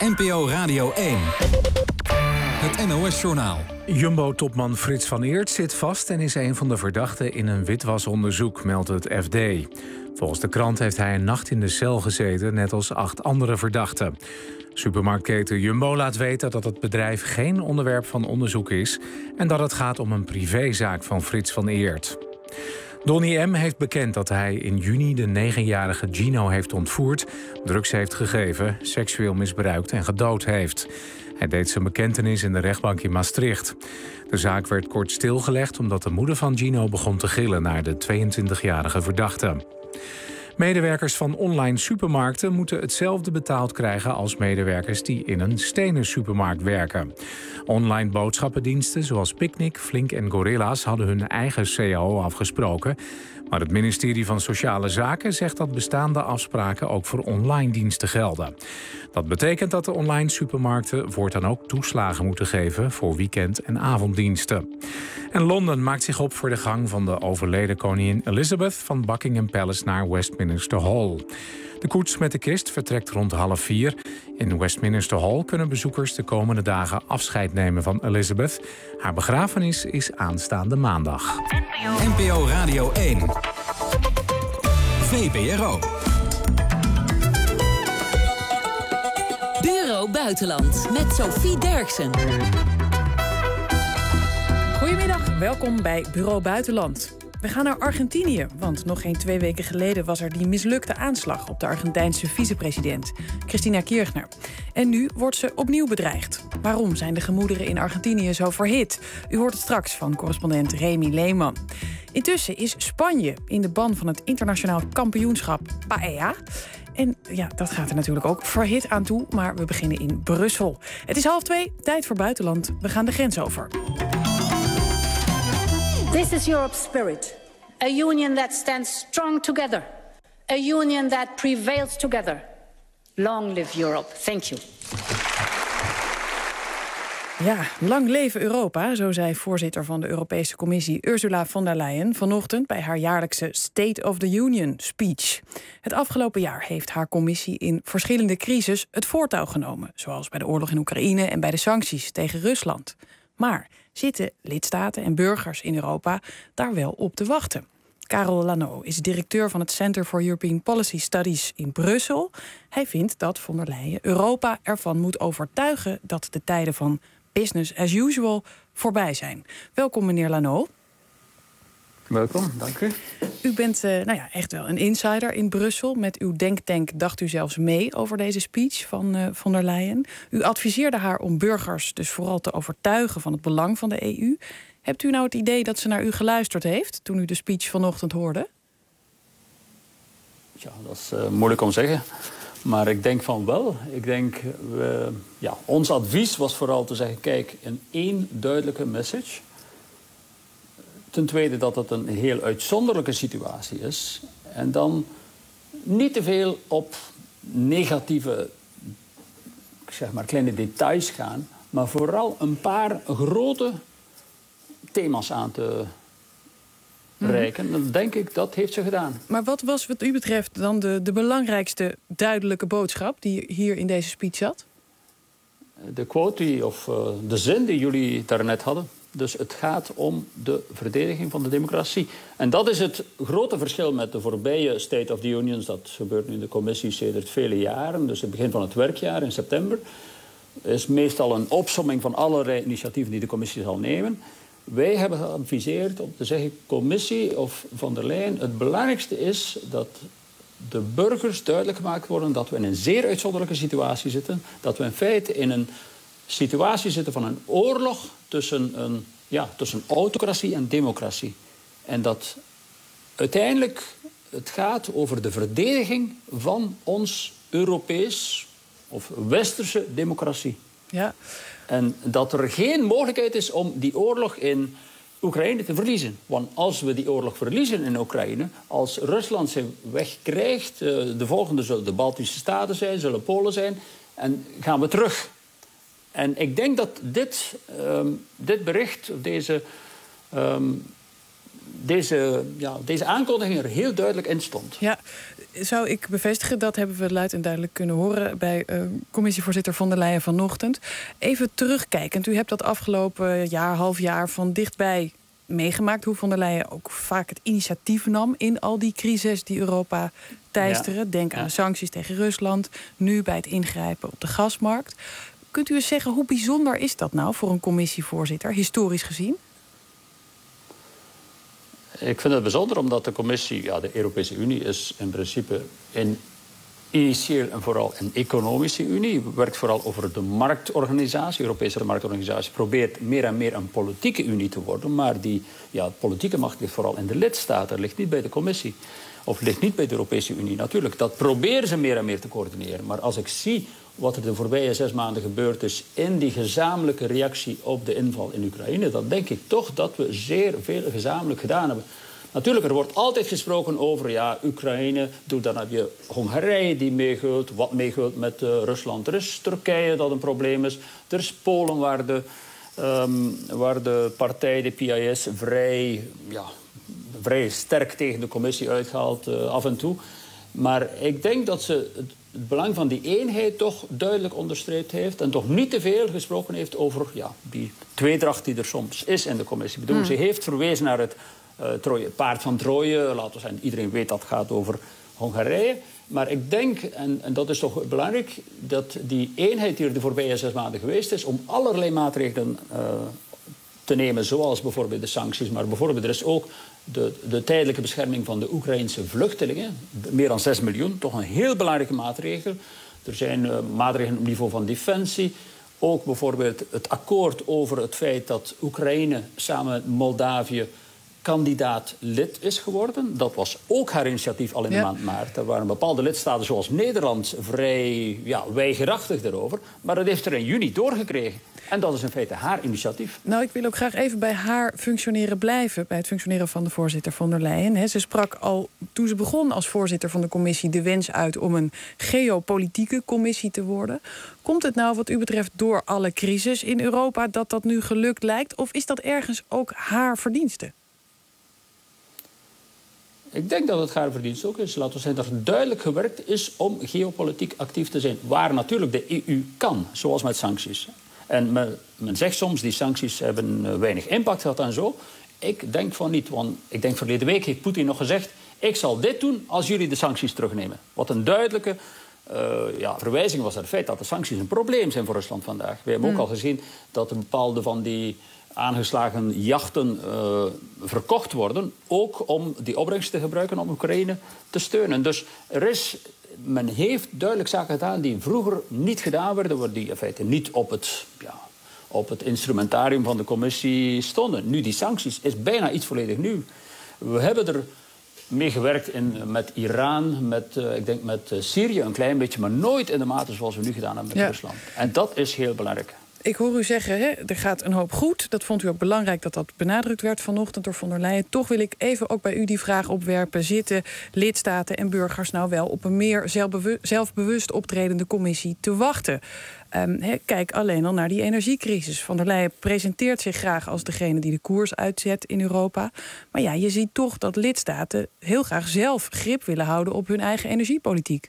NPO Radio 1. Het NOS-journaal. Jumbo-topman Frits van Eert zit vast en is een van de verdachten in een witwasonderzoek, meldt het FD. Volgens de krant heeft hij een nacht in de cel gezeten, net als 8 andere verdachten. Supermarktketen Jumbo laat weten dat het bedrijf geen onderwerp van onderzoek is en dat het gaat om een privézaak van Frits van Eert. Donnie M. heeft bekend dat hij in juni de 9-jarige Gino heeft ontvoerd, drugs heeft gegeven, seksueel misbruikt en gedood heeft. Hij deed zijn bekentenis in de rechtbank in Maastricht. De zaak werd kort stilgelegd omdat de moeder van Gino begon te gillen naar de 22-jarige verdachte. Medewerkers van online supermarkten moeten hetzelfde betaald krijgen als medewerkers die in een stenen supermarkt werken. Online boodschappendiensten zoals Picnic, Flink en Gorilla's hadden hun eigen CAO afgesproken. Maar het ministerie van Sociale Zaken zegt dat bestaande afspraken ook voor online diensten gelden. Dat betekent dat de online supermarkten voortaan ook toeslagen moeten geven voor weekend- en avonddiensten. En Londen maakt zich op voor de gang van de overleden koningin Elizabeth van Buckingham Palace naar Westminster Hall. De koets met de kist vertrekt rond 3:30. In Westminster Hall kunnen bezoekers de komende dagen afscheid nemen van Elizabeth. Haar begrafenis is aanstaande maandag. NPO Radio 1. VPRO. Bureau Buitenland met Sophie Derksen. Goedemiddag, welkom bij Bureau Buitenland. We gaan naar Argentinië, want nog geen 2 weken geleden was er die mislukte aanslag op de Argentijnse vicepresident, Cristina Kirchner. En nu wordt ze opnieuw bedreigd. Waarom zijn de gemoederen in Argentinië zo verhit? U hoort het straks van correspondent Remy Leeman. Intussen is Spanje in de ban van het internationaal kampioenschap Paella. En ja, dat gaat er natuurlijk ook verhit aan toe, maar we beginnen in Brussel. Het is 1:30, tijd voor buitenland. We gaan de grens over. This is Europe's spirit. A union that stands strong together. A union that prevails together. Long live Europe. Thank you. Ja, lang leven Europa, zo zei voorzitter van de Europese Commissie Ursula von der Leyen vanochtend bij haar jaarlijkse State of the Union speech. Het afgelopen jaar heeft haar commissie in verschillende crises het voortouw genomen, zoals bij de oorlog in Oekraïne en bij de sancties tegen Rusland. Maar zitten lidstaten en burgers in Europa daar wel op te wachten? Karel Lanoe is directeur van het Center for European Policy Studies in Brussel. Hij vindt dat von der Leyen Europa ervan moet overtuigen dat de tijden van business as usual voorbij zijn. Welkom, meneer Lanoe. Welkom, dank u. U bent echt wel een insider in Brussel. Met uw denktank dacht u zelfs mee over deze speech van von der Leyen. U adviseerde haar om burgers dus vooral te overtuigen van het belang van de EU. Hebt u nou het idee dat ze naar u geluisterd heeft toen u de speech vanochtend hoorde? Ja, dat is moeilijk om te zeggen. Maar ik denk van wel. Ik denk, ons advies was vooral te zeggen, kijk, een één duidelijke message. Ten tweede dat het een heel uitzonderlijke situatie is. En dan niet te veel op negatieve, zeg maar, kleine details gaan. Maar vooral een paar grote thema's aan te reiken. Dan denk ik, dat heeft ze gedaan. Maar wat was wat u betreft dan de belangrijkste duidelijke boodschap die hier in deze speech zat? De quote of de zin die jullie daarnet hadden. Dus het gaat om de verdediging van de democratie. En dat is het grote verschil met de voorbije State of the Unions. Dat gebeurt nu in de commissie sedert vele jaren. Dus het begin van het werkjaar in september is meestal een opsomming van allerlei initiatieven die de commissie zal nemen. Wij hebben geadviseerd om te zeggen, commissie of von der Leyen, het belangrijkste is dat de burgers duidelijk gemaakt worden dat we in een zeer uitzonderlijke situatie zitten. Dat we in feite in een situatie zitten van een oorlog tussen autocratie en democratie. En dat uiteindelijk het gaat over de verdediging van ons Europees of westerse democratie. Ja. En dat er geen mogelijkheid is om die oorlog in Oekraïne te verliezen. Want als we die oorlog verliezen in Oekraïne, als Rusland zijn weg krijgt, de volgende zullen de Baltische Staten zijn, zullen Polen zijn, en gaan we terug. En ik denk dat dit bericht, deze aankondiging er heel duidelijk in stond. Ja, zou ik bevestigen, dat hebben we luid en duidelijk kunnen horen bij commissievoorzitter von der Leyen vanochtend. Even terugkijkend, u hebt dat afgelopen half jaar van dichtbij meegemaakt hoe von der Leyen ook vaak het initiatief nam in al die crises die Europa teisteren. Ja. Denk aan de sancties tegen Rusland, nu bij het ingrijpen op de gasmarkt. Kunt u eens zeggen, hoe bijzonder is dat nou voor een commissievoorzitter, historisch gezien? Ik vind het bijzonder omdat de commissie, de Europese Unie is in principe initieel en vooral een economische unie. Werkt vooral over de marktorganisatie. De Europese marktorganisatie probeert meer en meer een politieke unie te worden. Maar die politieke macht ligt vooral in de lidstaten. Ligt niet bij de commissie. Of ligt niet bij de Europese Unie. Natuurlijk, dat proberen ze meer en meer te coördineren. Maar als ik zie wat er de voorbije 6 maanden gebeurd is in die gezamenlijke reactie op de inval in Oekraïne, dan denk ik toch dat we zeer veel gezamenlijk gedaan hebben. Natuurlijk, er wordt altijd gesproken over, Oekraïne, dan heb je Hongarije die meegult, wat meegult met Rusland. Er is Turkije dat een probleem is. Er is Polen waar de partij, de PIS, vrij sterk tegen de commissie uitgaat af en toe. Maar ik denk dat ze het belang van die eenheid toch duidelijk onderstreept heeft en toch niet te veel gesproken heeft over die tweedracht die er soms is in de commissie. Ik bedoel, ze heeft verwezen naar het paard van Troje. Laten we zeggen, iedereen weet dat het gaat over Hongarije. Maar ik denk, en dat is toch belangrijk, dat die eenheid die er de voorbije 6 maanden geweest is om allerlei maatregelen te nemen, zoals bijvoorbeeld de sancties, maar bijvoorbeeld er is ook de tijdelijke bescherming van de Oekraïnse vluchtelingen. Meer dan 6 miljoen, toch een heel belangrijke maatregel. Er zijn maatregelen op niveau van defensie. Ook bijvoorbeeld het akkoord over het feit dat Oekraïne samen met Moldavië kandidaat lid is geworden. Dat was ook haar initiatief al in de maand maart. Er waren bepaalde lidstaten zoals Nederland vrij weigerachtig daarover. Maar dat heeft er in juni doorgekregen. En dat is in feite haar initiatief. Nou, ik wil ook graag even bij haar functioneren blijven. Bij het functioneren van de voorzitter von der Leyen. Ze sprak al toen ze begon als voorzitter van de commissie de wens uit om een geopolitieke commissie te worden. Komt het nou wat u betreft door alle crisis in Europa dat nu gelukt lijkt? Of is dat ergens ook haar verdienste? Ik denk dat het haar verdienst ook is. Laten we zeggen dat er duidelijk gewerkt is om geopolitiek actief te zijn. Waar natuurlijk de EU kan, zoals met sancties. En men zegt soms, die sancties hebben weinig impact gehad en zo. Ik denk van niet, want ik denk verleden week heeft Poetin nog gezegd, ik zal dit doen als jullie de sancties terugnemen. Wat een duidelijke verwijzing was naar het feit dat de sancties een probleem zijn voor Rusland vandaag. We hebben ook al gezien dat een bepaalde van die aangeslagen jachten verkocht worden, ook om die opbrengst te gebruiken om Oekraïne te steunen. Dus men heeft duidelijk zaken gedaan die vroeger niet gedaan werden, die in feite niet op het instrumentarium van de commissie stonden. Nu, die sancties is bijna iets volledig nieuw. We hebben er mee gewerkt met Iran, met Syrië een klein beetje, maar nooit in de mate zoals we nu gedaan hebben met Rusland. En dat is heel belangrijk. Ik hoor u zeggen, er gaat een hoop goed. Dat vond u ook belangrijk dat dat benadrukt werd vanochtend door von der Leyen. Toch wil ik even ook bij u die vraag opwerpen. Zitten lidstaten en burgers nou wel op een meer zelfbewust optredende commissie te wachten? Kijk alleen al naar die energiecrisis. Von der Leyen presenteert zich graag als degene die de koers uitzet in Europa. Maar je ziet toch dat lidstaten heel graag zelf grip willen houden op hun eigen energiepolitiek.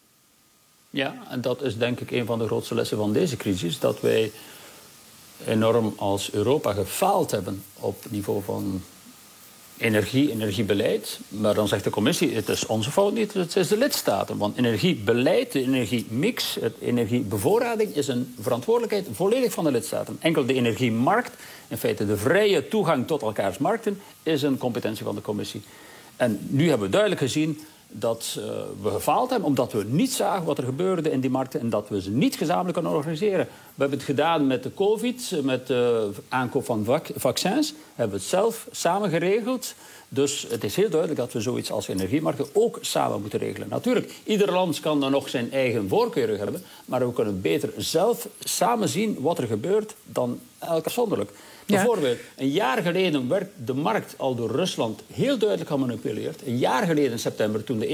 Ja, en dat is denk ik een van de grootste lessen van deze crisis. Dat wij enorm als Europa gefaald hebben op niveau van energiebeleid. Maar dan zegt de commissie, het is onze fout niet, het is de lidstaten. Want energiebeleid, de energiemix, de energiebevoorrading is een verantwoordelijkheid volledig van de lidstaten. Enkel de energiemarkt, in feite de vrije toegang tot elkaars markten, is een competentie van de commissie. En nu hebben we duidelijk gezien dat we gefaald hebben omdat we niet zagen wat er gebeurde in die markten en dat we ze niet gezamenlijk kunnen organiseren. We hebben het gedaan met de COVID, met de aankoop van vaccins. Hebben we het zelf samen geregeld. Dus het is heel duidelijk dat we zoiets als energiemarkten ook samen moeten regelen. Natuurlijk, ieder land kan dan nog zijn eigen voorkeuren hebben, maar we kunnen beter zelf samen zien wat er gebeurt dan elk afzonderlijk. Bijvoorbeeld, een jaar geleden werd de markt al door Rusland heel duidelijk gemanipuleerd. Een jaar geleden in september, toen de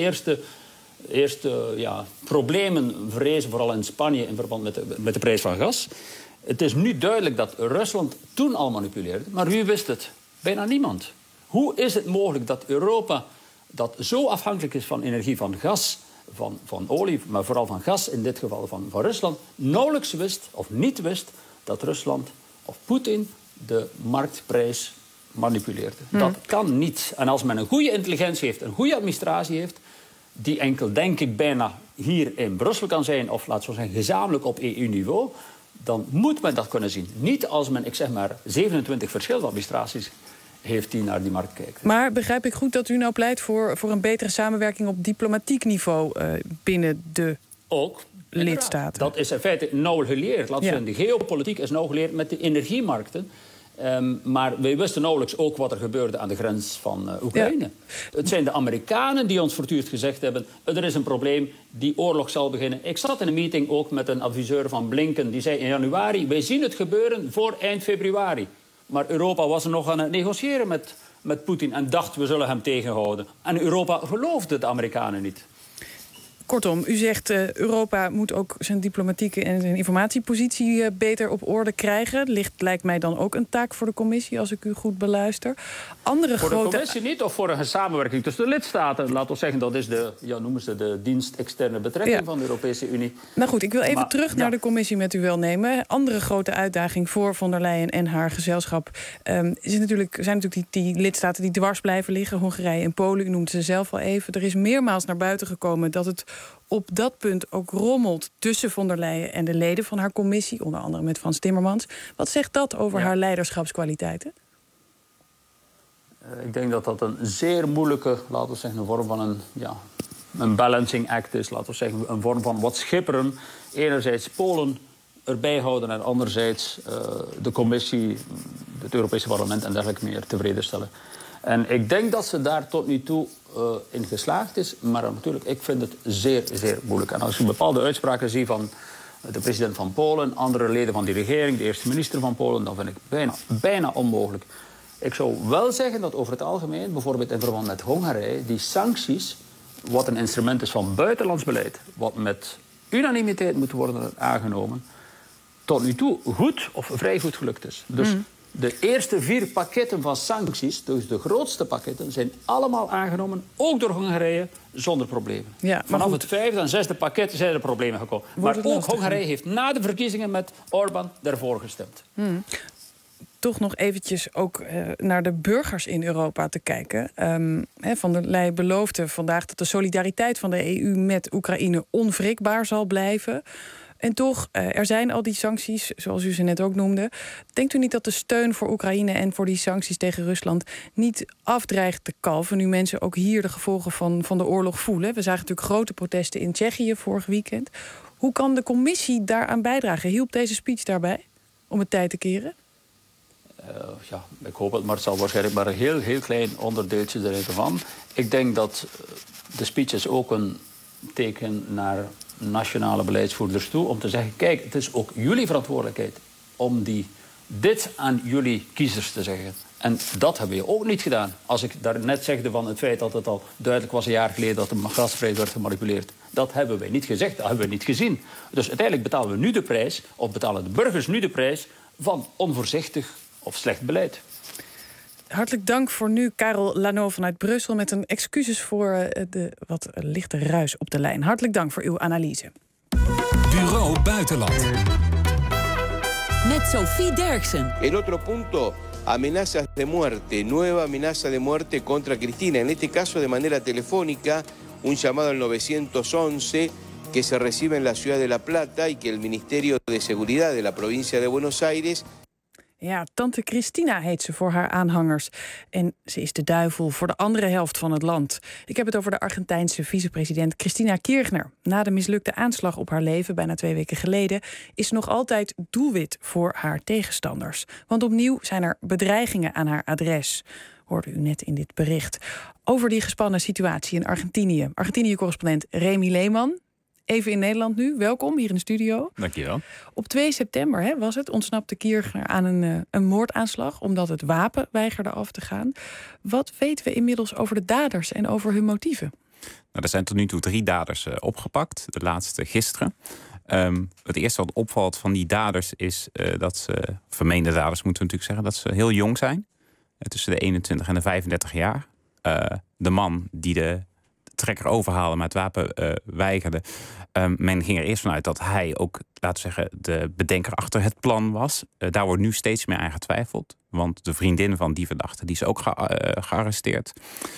eerste problemen vrezen, vooral in Spanje in verband met de prijs van gas. Het is nu duidelijk dat Rusland toen al manipuleerde, maar wie wist het? Bijna niemand. Hoe is het mogelijk dat Europa, dat zo afhankelijk is van energie, van gas, van olie, maar vooral van gas, in dit geval van Rusland, nauwelijks wist of niet wist dat Rusland of Poetin de marktprijs manipuleerde. Dat kan niet. En als men een goede intelligentie heeft, een goede administratie heeft, die enkel, denk ik, bijna hier in Brussel kan zijn, of laten we zeggen gezamenlijk op EU-niveau, dan moet men dat kunnen zien. Niet als men, 27 verschillende administraties heeft die naar die markt kijken. Maar begrijp ik goed dat u nou pleit voor een betere samenwerking op diplomatiek niveau binnen de lidstaten? Dat is in feite nauw geleerd. De geopolitiek is nauw geleerd met de energiemarkten. Maar wij wisten nauwelijks ook wat er gebeurde aan de grens van Oekraïne. Ja. Het zijn de Amerikanen die ons voortdurend gezegd hebben, er is een probleem, die oorlog zal beginnen. Ik zat in een meeting ook met een adviseur van Blinken. Die zei in januari, wij zien het gebeuren voor eind februari. Maar Europa was er nog aan het negociëren met Poetin en dacht, we zullen hem tegenhouden. En Europa geloofde de Amerikanen niet. Kortom, u zegt Europa moet ook zijn diplomatieke en zijn informatiepositie beter op orde krijgen. Lijkt mij dan ook een taak voor de commissie, als ik u goed beluister. Voor de commissie niet, of voor een samenwerking tussen de lidstaten? Laten we zeggen, dat is de dienst externe betrekking van de Europese Unie. Nou goed, ik wil even terug naar de commissie met u welnemen. Andere grote uitdaging voor von der Leyen en haar gezelschap zijn natuurlijk die lidstaten die dwars blijven liggen. Hongarije en Polen, u noemde ze zelf al even. Er is meermaals naar buiten gekomen dat het op dat punt ook rommelt tussen von der Leyen en de leden van haar commissie, onder andere met Frans Timmermans. Wat zegt dat over haar leiderschapskwaliteiten? Ik denk dat dat een zeer moeilijke, laten we zeggen, een vorm van een balancing act is. Laten we zeggen, een vorm van wat schipperen. Enerzijds Polen erbij houden en anderzijds de commissie, het Europese parlement en dergelijke meer tevreden stellen. En ik denk dat ze daar tot nu toe in geslaagd is. Maar natuurlijk, ik vind het zeer, zeer moeilijk. En als je bepaalde uitspraken ziet van de president van Polen, andere leden van die regering, de eerste minister van Polen, dan vind ik bijna onmogelijk. Ik zou wel zeggen dat over het algemeen, bijvoorbeeld in verband met Hongarije, die sancties, wat een instrument is van buitenlands beleid, wat met unanimiteit moet worden aangenomen, tot nu toe goed of vrij goed gelukt is. Dus de eerste 4 pakketten van sancties, dus de grootste pakketten, zijn allemaal aangenomen, ook door Hongarije, zonder problemen. Ja, vanaf het 5e en 6e pakket zijn er problemen gekomen. Maar ook Hongarije heeft na de verkiezingen met Orbán daarvoor gestemd. Toch nog eventjes ook naar de burgers in Europa te kijken. Van der Leyen beloofde vandaag dat de solidariteit van de EU met Oekraïne onwrikbaar zal blijven. En toch, er zijn al die sancties, zoals u ze net ook noemde. Denkt u niet dat de steun voor Oekraïne en voor die sancties tegen Rusland niet afdreigt te kalven, nu mensen ook hier de gevolgen van de oorlog voelen? We zagen natuurlijk grote protesten in Tsjechië vorig weekend. Hoe kan de commissie daaraan bijdragen? Hielp deze speech daarbij om het tij te keren? Ik hoop het, maar het zal waarschijnlijk maar een heel, heel klein onderdeeltje erin van. Ik denk dat de speech is ook een teken naar nationale beleidsvoerders toe om te zeggen, kijk, het is ook jullie verantwoordelijkheid om dit aan jullie kiezers te zeggen. En dat hebben we ook niet gedaan. Als ik daarnet zegde van het feit dat het al duidelijk was een jaar geleden dat de gasprijs werd gemanipuleerd. Dat hebben wij niet gezegd, dat hebben we niet gezien. Dus uiteindelijk betalen we nu de prijs, of betalen de burgers nu de prijs van onvoorzichtig of slecht beleid. Hartelijk dank voor nu, Karel Lano vanuit Brussel, met een excuses voor de wat lichte ruis op de lijn. Hartelijk dank voor uw analyse. Bureau Buitenland. Met Sophie Derksen. El otro punto, amenazas de muerte, nueva amenaza de muerte contra Cristina. En este caso de manera telefónica, un llamado al 911 que se recibe en la ciudad de La Plata y que el Ministerio de Seguridad de la provincia de Buenos Aires. Ja, tante Cristina heet ze voor haar aanhangers. En ze is de duivel voor de andere helft van het land. Ik heb het over de Argentijnse vicepresident Cristina Kirchner. Na de mislukte aanslag op haar leven, bijna 2 weken geleden, is ze nog altijd doelwit voor haar tegenstanders. Want opnieuw zijn er bedreigingen aan haar adres. Hoorde u net in dit bericht. Over die gespannen situatie in Argentinië. Argentinië-correspondent Remy Leeman. Even in Nederland nu. Welkom hier in de studio. Dankjewel. Op 2 september ontsnapte Kirchner aan een moordaanslag omdat het wapen weigerde af te gaan. Wat weten we inmiddels over de daders en over hun motieven? Nou, er zijn tot nu toe 3 daders opgepakt. De laatste gisteren. Het eerste wat opvalt van die daders is dat ze, vermeende daders moeten we natuurlijk zeggen, dat ze heel jong zijn. tussen de 21 en de 35 jaar. De man die de trekker overhaalde, maar het wapen weigerde. Men ging er eerst vanuit dat hij ook, laten we zeggen, de bedenker achter het plan was. Daar wordt nu steeds meer aan getwijfeld. Want de vriendin van die verdachte, die is ook gearresteerd.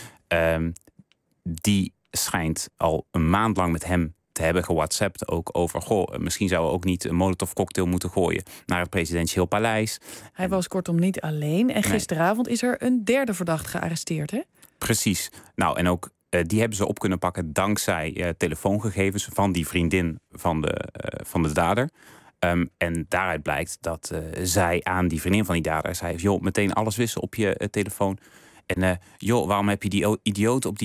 Die schijnt al een maand lang met hem te hebben gewhatsappt ook over... misschien zouden we ook niet een Molotov-cocktail moeten gooien naar het presidentieel paleis. Hij was kortom niet alleen. En gisteravond is er een derde verdachte gearresteerd, hè? Precies. Nou, en ook die hebben ze op kunnen pakken dankzij telefoongegevens van die vriendin van de dader. En daaruit blijkt dat zij aan die vriendin van die dader zei... joh, meteen alles wissen op je telefoon. En joh, waarom heb je die idioot op die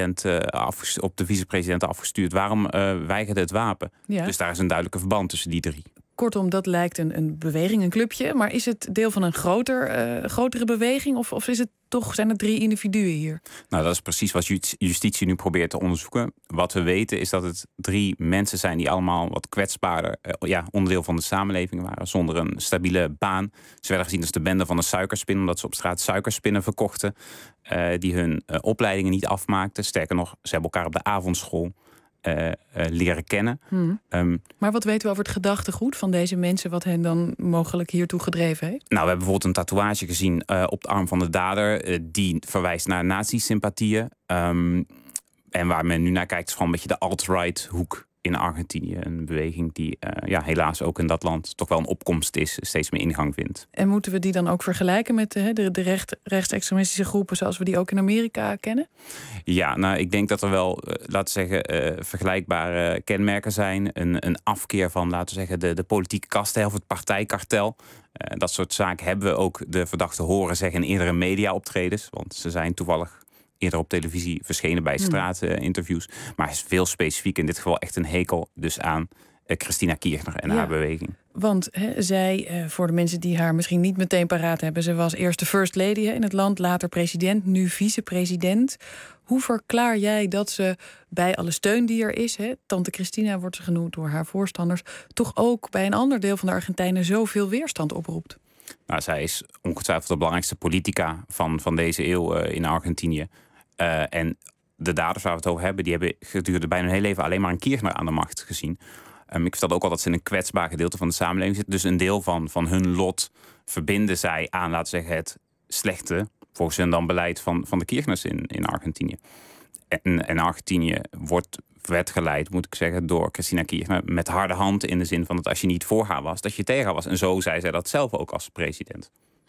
op de vicepresident afgestuurd? Waarom weigerde het wapen? Ja. Dus daar is een duidelijke verband tussen die drie. Kortom, dat lijkt een beweging, een clubje. Maar is het deel van een grotere beweging? Of is het toch, zijn het 3 individuen hier? Nou, dat is precies wat justitie nu probeert te onderzoeken. Wat we weten is dat het 3 mensen zijn die allemaal wat kwetsbaarder... onderdeel van de samenleving waren, zonder een stabiele baan. Ze werden gezien als de bende van de suikerspin... omdat ze op straat suikerspinnen verkochten... die hun opleidingen niet afmaakten. Sterker nog, ze hebben elkaar op de avondschool... leren kennen. Maar wat weten we over het gedachtegoed van deze mensen... wat hen dan mogelijk hiertoe gedreven heeft? Nou, we hebben bijvoorbeeld een tatoeage gezien op de arm van de dader... die verwijst naar nazi-sympathieën. En waar men nu naar kijkt is gewoon een beetje de alt-right hoek in Argentinië. Een beweging die helaas ook in dat land toch wel een opkomst is... steeds meer ingang vindt. En moeten we die dan ook vergelijken met de rechtsextremistische groepen... zoals we die ook in Amerika kennen? Ja, nou, ik denk dat er wel, laten we zeggen, vergelijkbare kenmerken zijn. Een afkeer van, laten we zeggen, de politieke kasten of het partijkartel. Dat soort zaken hebben we ook de verdachten horen zeggen in eerdere media-optredens. Want ze zijn toevallig eerder op televisie verschenen bij straatinterviews. Maar hij is veel specifiek, in dit geval echt een hekel dus aan Cristina Kirchner en haar beweging. Want zij, voor de mensen die haar misschien niet meteen paraat hebben... ze was eerst de first lady in het land, later president, nu vicepresident. Hoe verklaar jij dat ze bij alle steun die er is... tante Cristina wordt ze genoemd door haar voorstanders... toch ook bij een ander deel van de Argentijnen zoveel weerstand oproept? Nou, zij is ongetwijfeld de belangrijkste politica van deze eeuw in Argentinië. En de daders waar we het over hebben... die hebben gedurende bijna hun hele leven alleen maar een Kirchner aan de macht gezien. Ik vertelde ook al dat ze in een kwetsbaar gedeelte van de samenleving zitten. Dus een deel van hun lot verbinden zij aan, laten we zeggen, het slechte... volgens hun dan beleid van de Kirchners in Argentinië. En Argentinië werd geleid, moet ik zeggen, door Cristina Kirchner... met harde hand in de zin van dat als je niet voor haar was... dat je tegen haar was. En zo zei zij dat zelf ook als president.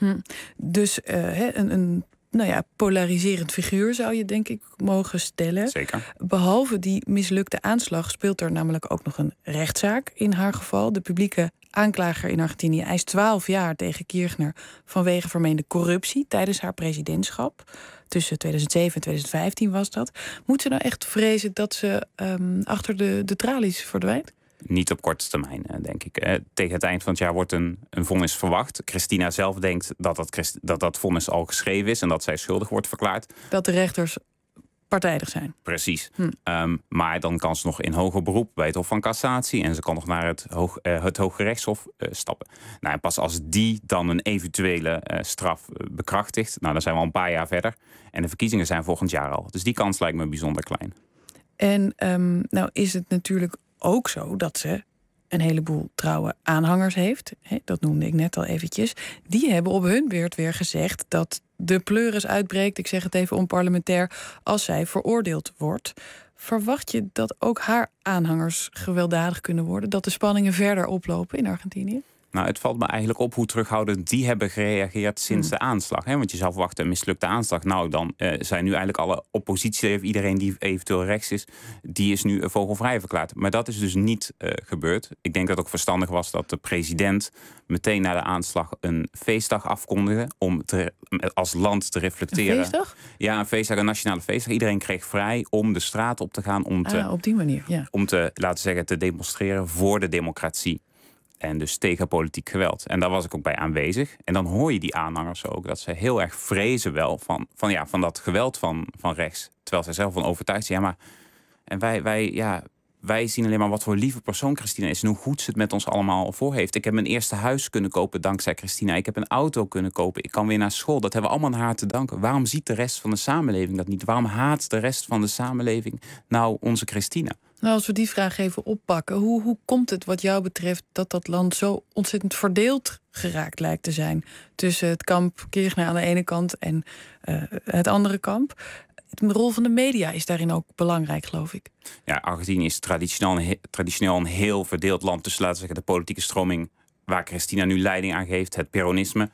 Dus een polariserend figuur zou je denk ik mogen stellen. Zeker. Behalve die mislukte aanslag speelt er namelijk ook nog een rechtszaak in haar geval. De publieke aanklager in Argentinië eist 12 jaar tegen Kirchner... vanwege vermeende corruptie tijdens haar presidentschap. Tussen 2007 en 2015 was dat. Moet ze nou echt vrezen dat ze achter de tralies verdwijnt? Niet op korte termijn, denk ik. Tegen het eind van het jaar wordt een vonnis verwacht. Christina zelf denkt dat vonnis al geschreven is... en dat zij schuldig wordt verklaard. Dat de rechters partijdig zijn. Precies. Maar dan kan ze nog in hoger beroep bij het Hof van Cassatie... en ze kan nog naar het Hooggerechtshof stappen. Nou, en pas als die dan een eventuele straf bekrachtigt... dan zijn we al een paar jaar verder. En de verkiezingen zijn volgend jaar al. Dus die kans lijkt me bijzonder klein. En nou is het natuurlijk ook zo dat ze een heleboel trouwe aanhangers heeft. Dat noemde ik net al eventjes. Die hebben op hun beurt weer gezegd dat de pleuris uitbreekt, ik zeg het even onparlementair, als zij veroordeeld wordt. Verwacht je dat ook haar aanhangers gewelddadig kunnen worden? Dat de spanningen verder oplopen in Argentinië? Nou, het valt me eigenlijk op hoe terughoudend die hebben gereageerd sinds de aanslag. Want je zou verwachten een mislukte aanslag. Nou, dan zijn nu eigenlijk alle oppositie, iedereen die eventueel rechts is, die is nu vogelvrij verklaard. Maar dat is dus niet gebeurd. Ik denk dat het ook verstandig was dat de president meteen na de aanslag een feestdag afkondigde om als land te reflecteren. Een feestdag? Ja, een feestdag, een nationale feestdag. Iedereen kreeg vrij om de straat op te gaan. Op die manier, ja. Om te demonstreren voor de democratie. En dus tegen politiek geweld. En daar was ik ook bij aanwezig. En dan hoor je die aanhangers ook dat ze heel erg vrezen wel van dat geweld van rechts. Terwijl zij zelf van overtuigd zijn. Ja, maar en wij zien alleen maar wat voor lieve persoon Christina is en hoe goed ze het met ons allemaal voor heeft. Ik heb mijn eerste huis kunnen kopen dankzij Christina. Ik heb een auto kunnen kopen. Ik kan weer naar school. Dat hebben we allemaal aan haar te danken. Waarom ziet de rest van de samenleving dat niet? Waarom haat de rest van de samenleving nou onze Christina? Nou, als we die vraag even oppakken, hoe komt het wat jou betreft dat land zo ontzettend verdeeld geraakt lijkt te zijn tussen het kamp Kirchner aan de ene kant en het andere kamp? De rol van de media is daarin ook belangrijk, geloof ik. Ja, Argentinië is traditioneel een heel verdeeld land tussen, laten we zeggen, de politieke stroming waar Christina nu leiding aan geeft, het peronisme.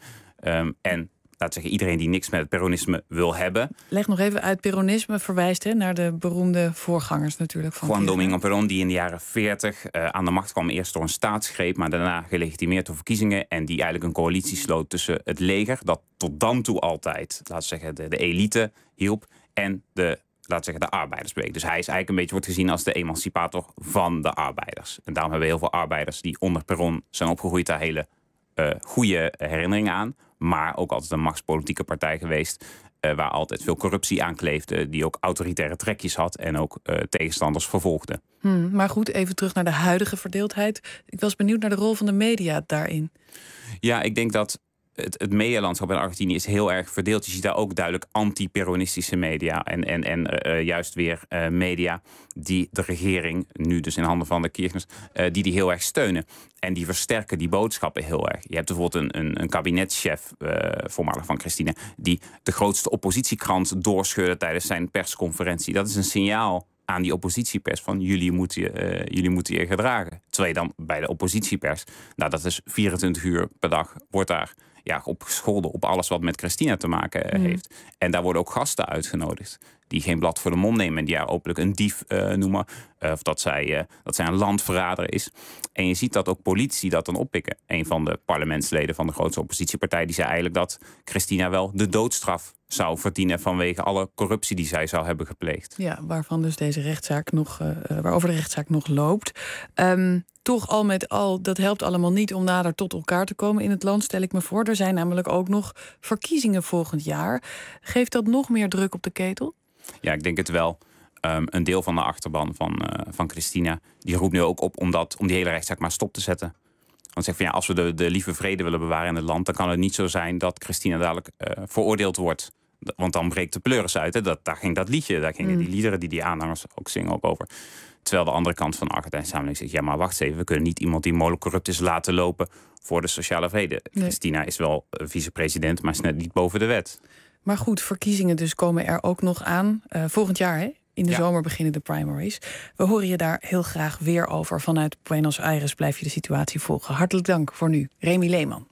En laten we zeggen, iedereen die niks met het peronisme wil hebben. Leg nog even uit, peronisme verwijst naar de beroemde voorgangers natuurlijk van Juan Domingo Perón, die in de jaren 40 aan de macht kwam, eerst door een staatsgreep, maar daarna gelegitimeerd door verkiezingen, en die eigenlijk een coalitie sloot tussen het leger, dat tot dan toe altijd, laten we zeggen, de elite hielp, en de arbeidersbeweging. Dus hij is eigenlijk een beetje, wordt gezien als de emancipator van de arbeiders. En daarom hebben we heel veel arbeiders die onder Perón zijn opgegroeid, daar hele goede herinneringen aan. Maar ook altijd een machtspolitieke partij geweest, waar altijd veel corruptie aan kleefde, die ook autoritaire trekjes had en ook tegenstanders vervolgde. Maar goed, even terug naar de huidige verdeeldheid. Ik was benieuwd naar de rol van de media daarin. Ja, ik denk dat het medialandschap in Argentinië is heel erg verdeeld. Je ziet daar ook duidelijk anti-peronistische media en juist weer media die de regering, nu dus in handen van de Kirchners, die heel erg steunen. En die versterken die boodschappen heel erg. Je hebt bijvoorbeeld een kabinetschef, voormalig van Christina, die de grootste oppositiekrant doorscheurde tijdens zijn persconferentie. Dat is een signaal aan die oppositiepers van jullie moeten je gedragen. Terwijl je dan bij de oppositiepers, nou dat is 24 uur per dag, wordt daar op gescholden op alles wat met Christina te maken heeft. En daar worden ook gasten uitgenodigd die geen blad voor de mond nemen en die haar openlijk een dief noemen. Of dat zij een landverrader is. En je ziet dat ook politici dat dan oppikken. Een van de parlementsleden van de grootste oppositiepartij die zei eigenlijk dat Christina wel de doodstraf zou verdienen vanwege alle corruptie die zij zou hebben gepleegd. Ja, waarvan dus deze rechtszaak waarover de rechtszaak nog loopt. Toch al met al, dat helpt allemaal niet om nader tot elkaar te komen in het land, stel ik me voor. Er zijn namelijk ook nog verkiezingen volgend jaar. Geeft dat nog meer druk op de ketel? Ja, ik denk het wel. Een deel van de achterban van Christina, die roept nu ook op om die hele rechtszaak maar stop te zetten. Want zegt van als we de lieve vrede willen bewaren in het land, dan kan het niet zo zijn dat Christina dadelijk veroordeeld wordt. Want dan breekt de pleuris uit. Hè? Daar ging dat liedje, daar gingen die liederen die aanhangers ook zingen ook over. Terwijl de andere kant van de Argentijnse samenleving zegt, ja maar wacht even, we kunnen niet iemand die mogelijk corrupt is laten lopen voor de sociale vrede. Nee. Christina is wel vicepresident, maar is net niet boven de wet. Maar goed, verkiezingen dus komen er ook nog aan. Volgend jaar, hè? In de zomer beginnen de primaries. We horen je daar heel graag weer over. Vanuit Buenos Aires blijf je de situatie volgen. Hartelijk dank voor nu, Remy Leeman.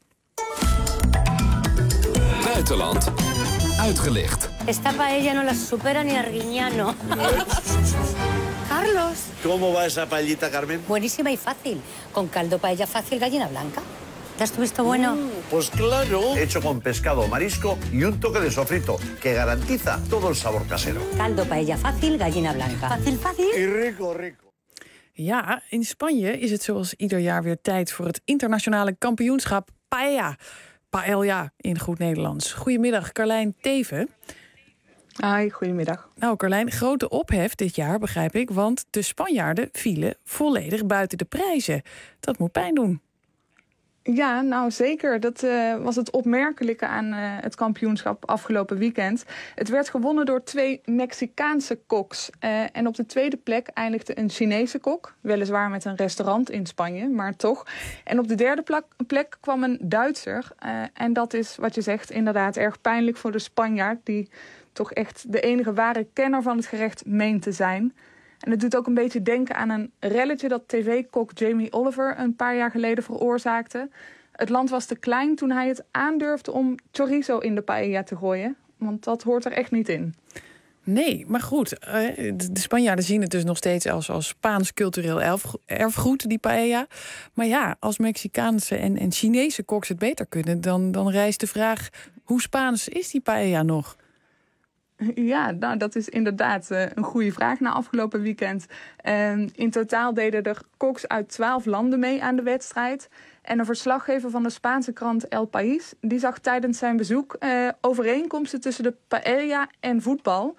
Buitenland uitgelicht. Esta paella no la supera ni Arguiñano. Carlos. ¿Cómo va esa paellita, Carmen? Buenísima y fácil. Con caldo paella fácil, gallina blanca. ¿Te has visto bueno? Pues claro. Hecho con pescado, marisco y un toque de sofrito que garantiza todo el sabor casero. Caldo paella fácil, gallina blanca. Fácil, fácil. Y rico, rico. Ja, in Spanje is het zoals ieder jaar weer tijd voor het internationale kampioenschap Paella in goed Nederlands. Goedemiddag, Carlijn Teven. Hi, goedemiddag. Nou, Carlijn, grote ophef dit jaar, begrijp ik, want de Spanjaarden vielen volledig buiten de prijzen. Dat moet pijn doen. Ja, nou zeker. Dat was het opmerkelijke aan het kampioenschap afgelopen weekend. Het werd gewonnen door 2 Mexicaanse koks. En op de tweede plek eindigde een Chinese kok. Weliswaar met een restaurant in Spanje, maar toch. En op de derde plek kwam een Duitser. En dat is, wat je zegt, inderdaad erg pijnlijk voor de Spanjaard, die toch echt de enige ware kenner van het gerecht meent te zijn. En het doet ook een beetje denken aan een relletje dat tv-kok Jamie Oliver een paar jaar geleden veroorzaakte. Het land was te klein toen hij het aandurfde om chorizo in de paella te gooien. Want dat hoort er echt niet in. Nee, maar goed. De Spanjaarden zien het dus nog steeds als Spaans cultureel erfgoed, die paella. Maar ja, als Mexicaanse en Chinese koks het beter kunnen, dan rijst de vraag, hoe Spaans is die paella nog? Ja, nou, dat is inderdaad een goede vraag na afgelopen weekend. In totaal deden er koks uit 12 landen mee aan de wedstrijd. En een verslaggever van de Spaanse krant El País, die zag tijdens zijn bezoek overeenkomsten tussen de paella en voetbal.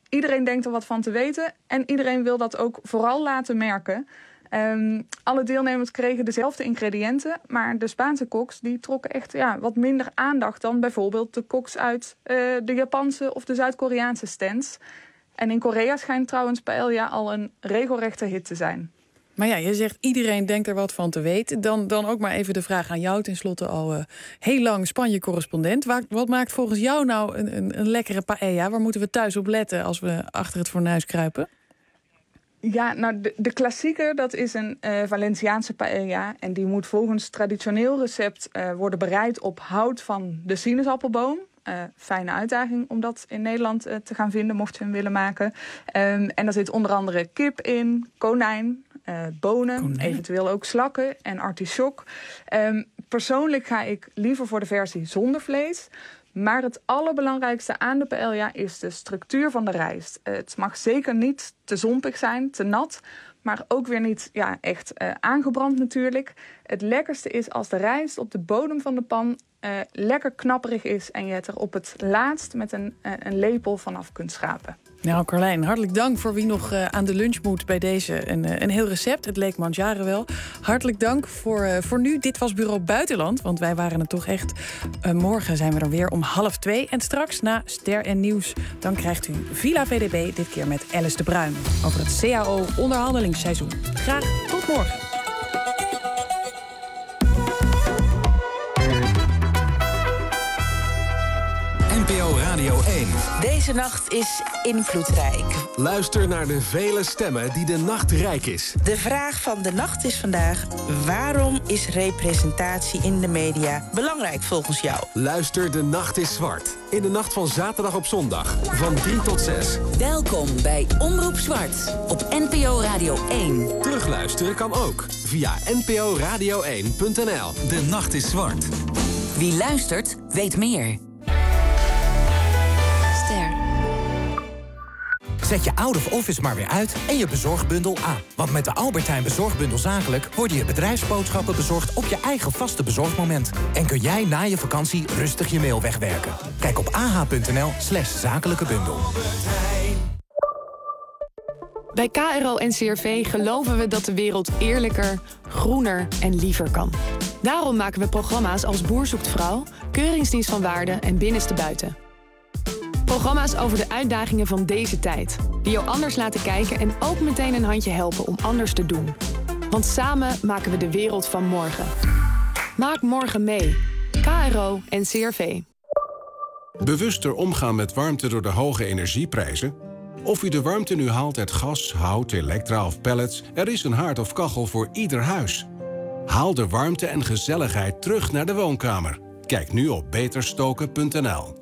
Iedereen denkt er wat van te weten en iedereen wil dat ook vooral laten merken. Alle deelnemers kregen dezelfde ingrediënten, maar de Spaanse koks die trokken echt wat minder aandacht dan bijvoorbeeld de koks uit de Japanse of de Zuid-Koreaanse stands. En in Korea schijnt trouwens paella al een regelrechte hit te zijn. Maar ja, je zegt iedereen denkt er wat van te weten. Dan ook maar even de vraag aan jou, tenslotte al heel lang Spanje-correspondent. Wat maakt volgens jou nou een lekkere paella? Waar moeten we thuis op letten als we achter het fornuis kruipen? Ja, nou de klassieker, dat is een Valenciaanse paella. En die moet volgens traditioneel recept worden bereid op hout van de sinaasappelboom. Fijne uitdaging om dat in Nederland te gaan vinden, mocht je hem willen maken. En daar zit onder andere kip in, konijn, bonen, eventueel ook slakken en artisjok. Persoonlijk ga ik liever voor de versie zonder vlees. Maar het allerbelangrijkste aan de paella is de structuur van de rijst. Het mag zeker niet te zompig zijn, te nat, maar ook weer niet echt aangebrand natuurlijk. Het lekkerste is als de rijst op de bodem van de pan lekker knapperig is en je het er op het laatst met een lepel vanaf kunt schrapen. Nou, Carlijn, hartelijk dank voor wie nog aan de lunch moet bij deze. Een heel recept, het leek mangiare wel. Hartelijk dank voor nu. Dit was Bureau Buitenland, want wij waren het toch echt. Morgen zijn we er weer om 1:30. En straks na Ster en Nieuws, dan krijgt u Villa VDB, dit keer met Alice de Bruin, over het CAO-onderhandelingsseizoen. Graag tot morgen. NPO Radio 1. Deze nacht is invloedrijk. Luister naar de vele stemmen die de nacht rijk is. De vraag van de nacht is vandaag: waarom is representatie in de media belangrijk volgens jou? Luister De Nacht is Zwart. In de nacht van zaterdag op zondag. Van 3 tot 6. Welkom bij Omroep Zwart. Op NPO Radio 1. Terugluisteren kan ook. Via nporadio1.nl. De Nacht is Zwart. Wie luistert, weet meer. Zet je out of office maar weer uit en je bezorgbundel aan. Want met de Albert Heijn Bezorgbundel Zakelijk worden je bedrijfsboodschappen bezorgd op je eigen vaste bezorgmoment. En kun jij na je vakantie rustig je mail wegwerken. Kijk op ah.nl/zakelijke bundel. Bij KRO en CRV geloven we dat de wereld eerlijker, groener en liever kan. Daarom maken we programma's als Boer zoekt vrouw, Keuringsdienst van Waarde en Binnenste Buiten. Programma's over de uitdagingen van deze tijd. Die jou anders laten kijken en ook meteen een handje helpen om anders te doen. Want samen maken we de wereld van morgen. Maak morgen mee. KRO en CRV. Bewuster omgaan met warmte door de hoge energieprijzen? Of u de warmte nu haalt uit gas, hout, elektra of pellets, er is een haard of kachel voor ieder huis. Haal de warmte en gezelligheid terug naar de woonkamer. Kijk nu op beterstoken.nl.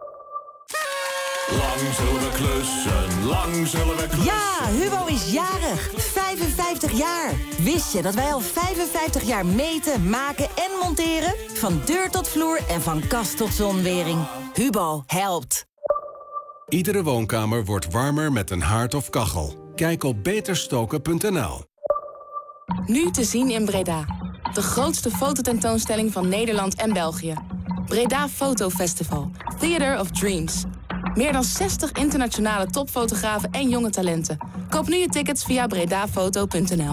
Lang zullen we klussen, lang zullen we klussen. Ja, Hubo is jarig. 55 jaar. Wist je dat wij al 55 jaar meten, maken en monteren? Van deur tot vloer en van kast tot zonwering. Hubo helpt. Iedere woonkamer wordt warmer met een haard of kachel. Kijk op beterstoken.nl. Nu te zien in Breda. De grootste fototentoonstelling van Nederland en België. Breda Photo Festival. Theater of Dreams. Meer dan 60 internationale topfotografen en jonge talenten. Koop nu je tickets via bredafoto.nl.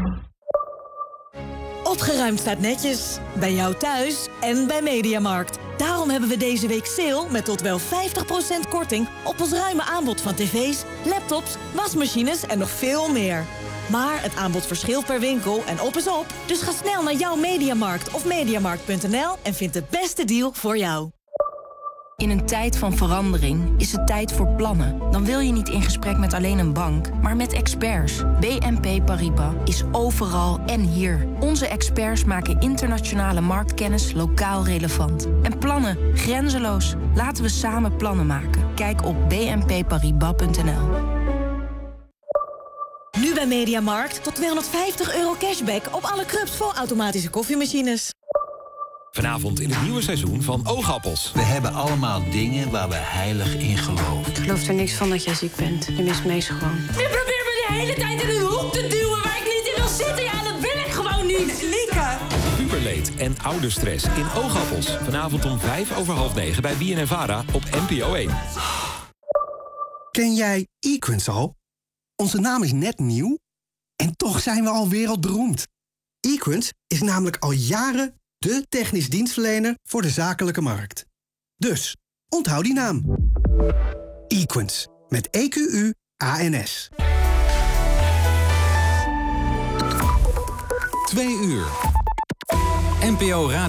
Opgeruimd staat netjes. Bij jou thuis en bij Mediamarkt. Daarom hebben we deze week sale met tot wel 50% korting op ons ruime aanbod van tv's, laptops, wasmachines en nog veel meer. Maar het aanbod verschilt per winkel en op is op. Dus ga snel naar jouw Mediamarkt of mediamarkt.nl en vind de beste deal voor jou. In een tijd van verandering is het tijd voor plannen. Dan wil je niet in gesprek met alleen een bank, maar met experts. BNP Paribas is overal en hier. Onze experts maken internationale marktkennis lokaal relevant. En plannen grenzeloos. Laten we samen plannen maken. Kijk op bnpparibas.nl. Nu bij Mediamarkt tot €250 cashback op alle Krups volautomatische koffiemachines. Vanavond in het nieuwe seizoen van Oogappels. We hebben allemaal dingen waar we heilig in geloven. Ik geloof er niks van dat jij ziek bent. Je mist Mees gewoon. Je probeert me de hele tijd in een hoek te duwen waar ik niet in wil zitten. Ja, dat wil ik gewoon niet. Lieke. Puberleed en ouderstress in Oogappels. Vanavond om 9:05 bij BNNVARA op NPO 1. Ken jij Equens al? Onze naam is net nieuw en toch zijn we al wereldberoemd. Equens is namelijk al jaren de technisch dienstverlener voor de zakelijke markt. Dus, onthoud die naam. Equens, met EQU-ANS. 2 uur. NPO Radio.